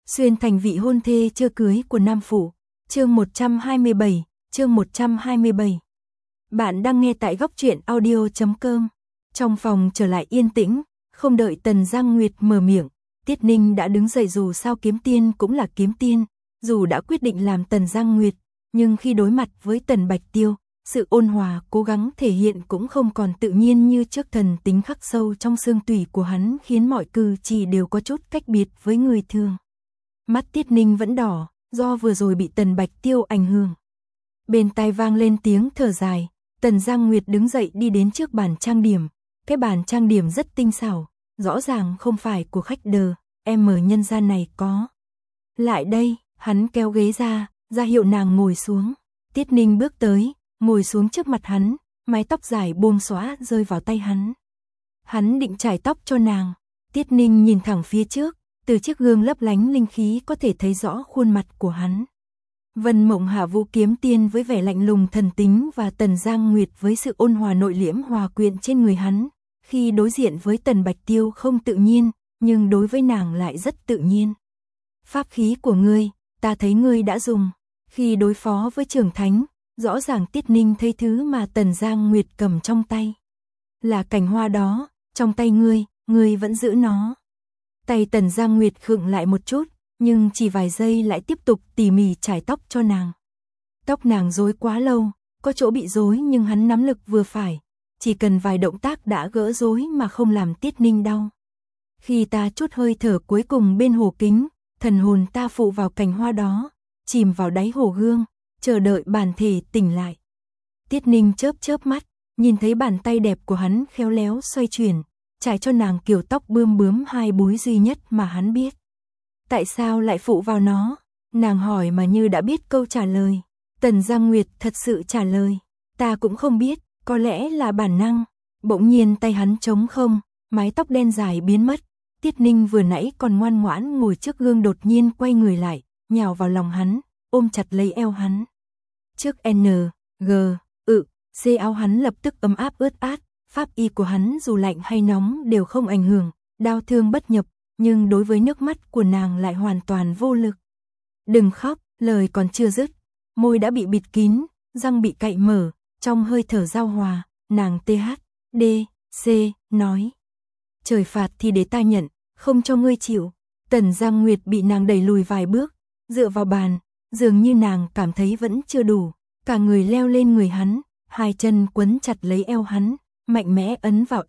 Xuyên thành vị hôn thê chưa cưới của nam phụ. Chương 127, chương 127. Bạn đang nghe tại góc truyện audio.com. Trong phòng trở lại yên tĩnh, không đợi Tần Giang Nguyệt mở miệng, Tiết Ninh đã đứng dậy. Dù sao kiếm tiên cũng là kiếm tiên, dù đã quyết định làm Tần Giang Nguyệt, nhưng khi đối mặt với Tần Bạch Tiêu, sự ôn hòa cố gắng thể hiện cũng không còn tự nhiên như trước. Thần tính khắc sâu trong xương tủy của hắn khiến mọi cử chỉ đều có chút cách biệt với người thường. Mắt Tiết Ninh vẫn đỏ, do vừa rồi bị Tần Bạch Tiêu ảnh hưởng. Bên tai vang lên tiếng thở dài, Tần Giang Nguyệt đứng dậy đi đến trước bàn trang điểm. Cái bàn trang điểm rất tinh xảo, rõ ràng không phải của khách đờ, nhân gian này có. Lại đây, hắn kéo ghế ra hiệu nàng ngồi xuống. Tiết Ninh bước tới, ngồi xuống trước mặt hắn, mái tóc dài buông xõa rơi vào tay hắn. Hắn định chải tóc cho nàng. Tiết Ninh nhìn thẳng phía trước, từ chiếc gương lấp lánh linh khí có thể thấy rõ khuôn mặt của hắn. Vân Mộng Hạ Vũ kiếm tiên với vẻ lạnh lùng thần tính và Tần Giang Nguyệt với sự ôn hòa nội liễm hòa quyện trên người hắn. Khi đối diện với Tần Bạch Tiêu không tự nhiên, nhưng đối với nàng lại rất tự nhiên. Pháp khí của ngươi, ta thấy ngươi đã dùng. Khi đối phó với Trường Thánh, rõ ràng Tiết Ninh thấy thứ mà Tần Giang Nguyệt cầm trong tay. Là cành hoa đó, trong tay ngươi vẫn giữ nó. Tay Tần Giang Nguyệt khựng lại một chút, nhưng chỉ vài giây lại tiếp tục tỉ mỉ chải tóc cho nàng. Tóc nàng rối quá lâu, có chỗ bị rối nhưng hắn nắm lực vừa phải, chỉ cần vài động tác đã gỡ rối mà không làm Tiết Ninh đau. Khi ta chút hơi thở cuối cùng bên hồ kính, thần hồn ta phụ vào cành hoa đó, chìm vào đáy hồ gương, chờ đợi bản thể tỉnh lại. Tiết Ninh chớp mắt, nhìn thấy bàn tay đẹp của hắn khéo léo xoay chuyển, trải cho nàng kiểu tóc bươm bướm hai búi duy nhất mà hắn biết. Tại sao lại phụ vào nó? Nàng hỏi mà như đã biết câu trả lời. Tần Giang Nguyệt thật sự trả lời. Ta cũng không biết, có lẽ là bản năng. Bỗng nhiên tay hắn trống không, mái tóc đen dài biến mất. Tiết Ninh vừa nãy còn ngoan ngoãn ngồi trước gương đột nhiên quay người lại, nhào vào lòng hắn, ôm chặt lấy eo hắn. Trước C áo hắn lập tức ấm áp ướt át. Pháp y của hắn dù lạnh hay nóng đều không ảnh hưởng, đau thương bất nhập, nhưng đối với nước mắt của nàng lại hoàn toàn vô lực. Đừng khóc, lời còn chưa dứt, môi đã bị bịt kín, răng bị cạy mở, trong hơi thở giao hòa, nàng nói. Trời phạt thì để ta nhận, không cho ngươi chịu. Tần Giang Nguyệt bị nàng đẩy lùi vài bước, dựa vào bàn, dường như nàng cảm thấy vẫn chưa đủ, cả người leo lên người hắn, hai chân quấn chặt lấy eo hắn, mạnh mẽ ấn vào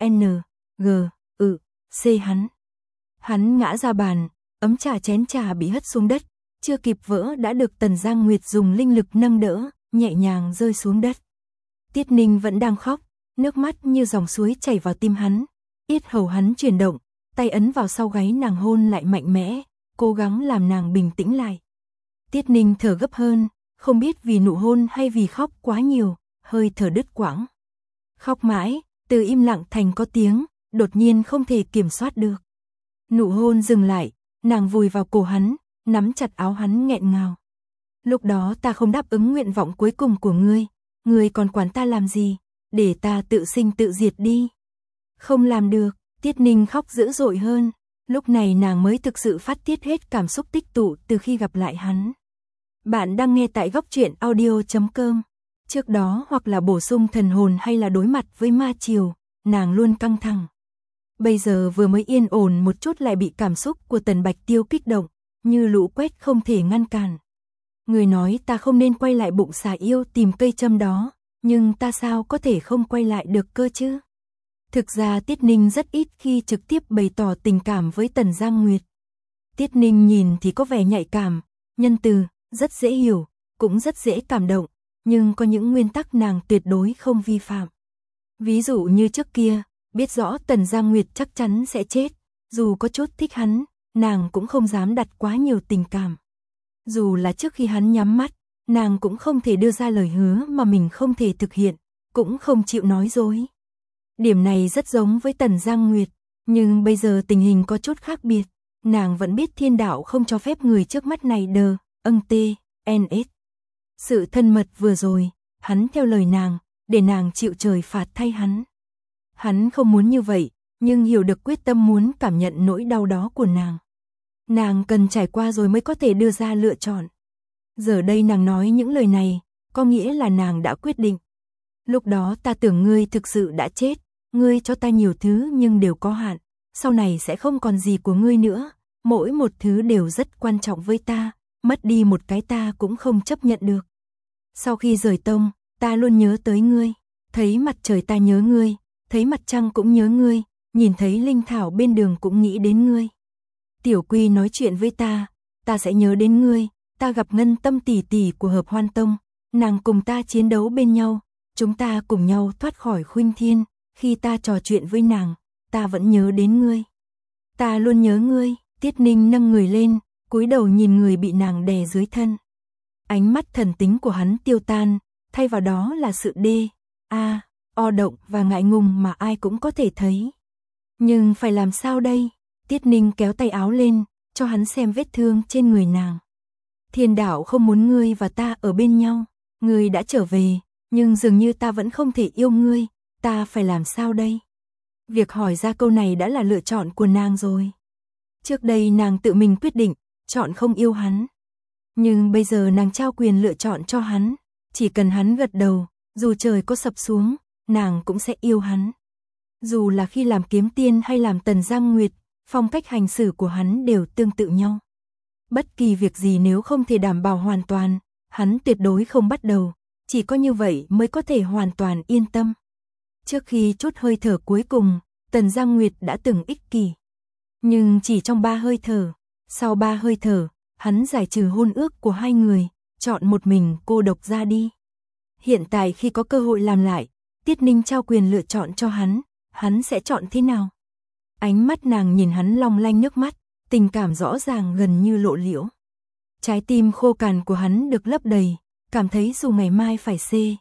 C hắn. Hắn ngã ra bàn, ấm trà chén trà bị hất xuống đất, chưa kịp vỡ đã được Tần Giang Nguyệt dùng linh lực nâng đỡ, nhẹ nhàng rơi xuống đất. Tiết Ninh vẫn đang khóc, nước mắt như dòng suối chảy vào tim hắn, yết hầu hắn chuyển động, tay ấn vào sau gáy nàng hôn lại mạnh mẽ, cố gắng làm nàng bình tĩnh lại. Tiết Ninh thở gấp hơn, không biết vì nụ hôn hay vì khóc quá nhiều, hơi thở đứt quãng. Khóc mãi, từ im lặng thành có tiếng, đột nhiên không thể kiểm soát được. Nụ hôn dừng lại, nàng vùi vào cổ hắn, nắm chặt áo hắn nghẹn ngào. Lúc đó ta không đáp ứng nguyện vọng cuối cùng của ngươi còn quản ta làm gì, để ta tự sinh tự diệt đi. Không làm được, Tiết Ninh khóc dữ dội hơn, lúc này nàng mới thực sự phát tiết hết cảm xúc tích tụ từ khi gặp lại hắn. Bạn đang nghe tại góc truyện audio.com. Trước đó hoặc là bổ sung thần hồn hay là đối mặt với ma triều, nàng luôn căng thẳng. Bây giờ vừa mới yên ổn một chút lại bị cảm xúc của Tần Bạch Tiêu kích động, như lũ quét không thể ngăn cản. Người nói ta không nên quay lại bụng xà yêu tìm cây châm đó, nhưng ta sao có thể không quay lại được cơ chứ? Thực ra Tiết Ninh rất ít khi trực tiếp bày tỏ tình cảm với Tần Giang Nguyệt. Tiết Ninh nhìn thì có vẻ nhạy cảm, nhân từ, rất dễ hiểu, cũng rất dễ cảm động, nhưng có những nguyên tắc nàng tuyệt đối không vi phạm. Ví dụ như trước kia, biết rõ Tần Giang Nguyệt chắc chắn sẽ chết, dù có chút thích hắn, nàng cũng không dám đặt quá nhiều tình cảm. Dù là trước khi hắn nhắm mắt, nàng cũng không thể đưa ra lời hứa mà mình không thể thực hiện, cũng không chịu nói dối. Điểm này rất giống với Tần Giang Nguyệt, nhưng bây giờ tình hình có chút khác biệt, nàng vẫn biết thiên đạo không cho phép người trước mắt này Sự thân mật vừa rồi, hắn theo lời nàng, để nàng chịu trời phạt thay hắn. Hắn không muốn như vậy, nhưng hiểu được quyết tâm muốn cảm nhận nỗi đau đó của nàng. Nàng cần trải qua rồi mới có thể đưa ra lựa chọn. Giờ đây nàng nói những lời này, có nghĩa là nàng đã quyết định. Lúc đó ta tưởng ngươi thực sự đã chết, ngươi cho ta nhiều thứ nhưng đều có hạn, sau này sẽ không còn gì của ngươi nữa, mỗi một thứ đều rất quan trọng với ta, mất đi một cái ta cũng không chấp nhận được. Sau khi rời tông, ta luôn nhớ tới ngươi, thấy mặt trời ta nhớ ngươi, thấy mặt trăng cũng nhớ ngươi, nhìn thấy linh thảo bên đường cũng nghĩ đến ngươi. Tiểu Quy nói chuyện với ta sẽ nhớ đến ngươi, ta gặp Ngân Tâm tỷ tỷ của Hợp Hoan Tông, nàng cùng ta chiến đấu bên nhau, chúng ta cùng nhau thoát khỏi Khuynh Thiên, khi ta trò chuyện với nàng, ta vẫn nhớ đến ngươi. Ta luôn nhớ ngươi, Tiết Ninh nâng người lên, cúi đầu nhìn người bị nàng đè dưới thân. Ánh mắt thần tính của hắn tiêu tan, thay vào đó là sự o động và ngại ngùng mà ai cũng có thể thấy. Nhưng phải làm sao đây? Tiết Ninh kéo tay áo lên, cho hắn xem vết thương trên người nàng. Thiên đạo không muốn ngươi và ta ở bên nhau, ngươi đã trở về, nhưng dường như ta vẫn không thể yêu ngươi, ta phải làm sao đây? Việc hỏi ra câu này đã là lựa chọn của nàng rồi. Trước đây nàng tự mình quyết định, chọn không yêu hắn. Nhưng bây giờ nàng trao quyền lựa chọn cho hắn, chỉ cần hắn gật đầu, dù trời có sập xuống, nàng cũng sẽ yêu hắn. Dù là khi làm kiếm tiên hay làm Tần Giang Nguyệt, phong cách hành xử của hắn đều tương tự nhau. Bất kỳ việc gì nếu không thể đảm bảo hoàn toàn, hắn tuyệt đối không bắt đầu, chỉ có như vậy mới có thể hoàn toàn yên tâm. Trước khi chút hơi thở cuối cùng, Tần Giang Nguyệt đã từng ích kỷ. Nhưng chỉ trong 3 hơi thở, sau 3 hơi thở, hắn giải trừ hôn ước của hai người, chọn một mình cô độc ra đi. Hiện tại khi có cơ hội làm lại, Tiết Ninh trao quyền lựa chọn cho hắn sẽ chọn thế nào? Ánh mắt nàng nhìn hắn long lanh nước mắt, tình cảm rõ ràng gần như lộ liễu. Trái tim khô cằn của hắn được lấp đầy, cảm thấy dù ngày mai phải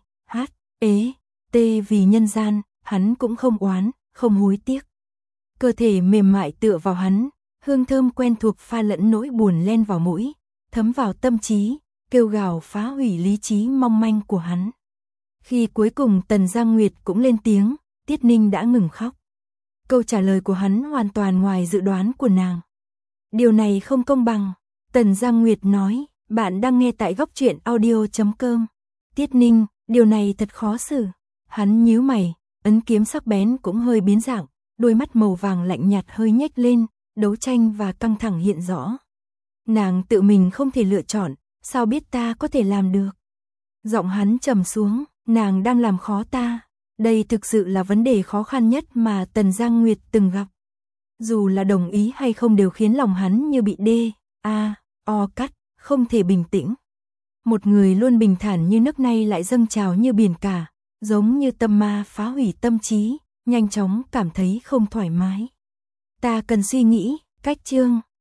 vì nhân gian, hắn cũng không oán, không hối tiếc. Cơ thể mềm mại tựa vào hắn, hương thơm quen thuộc pha lẫn nỗi buồn len vào mũi, thấm vào tâm trí, kêu gào phá hủy lý trí mong manh của hắn. Khi cuối cùng Tần Giang Nguyệt cũng lên tiếng, Tiết Ninh đã ngừng khóc. Câu trả lời của hắn hoàn toàn ngoài dự đoán của nàng. Điều này không công bằng, Tần Giang Nguyệt nói, bạn đang nghe tại Góc Truyện Audio.com. Tiết Ninh, điều này thật khó xử. Hắn nhíu mày, ấn kiếm sắc bén cũng hơi biến dạng, đôi mắt màu vàng lạnh nhạt hơi nhếch lên, đấu tranh và căng thẳng hiện rõ. Nàng tự mình không thể lựa chọn, sao biết ta có thể làm được? Giọng hắn trầm xuống, nàng đang làm khó ta. Đây thực sự là vấn đề khó khăn nhất mà Tần Giang Nguyệt từng gặp. Dù là đồng ý hay không đều khiến lòng hắn như bị cắt, không thể bình tĩnh. Một người luôn bình thản như nước này lại dâng trào như biển cả, giống như tâm ma phá hủy tâm trí, nhanh chóng cảm thấy không thoải mái. Ta cần suy nghĩ, cách chương.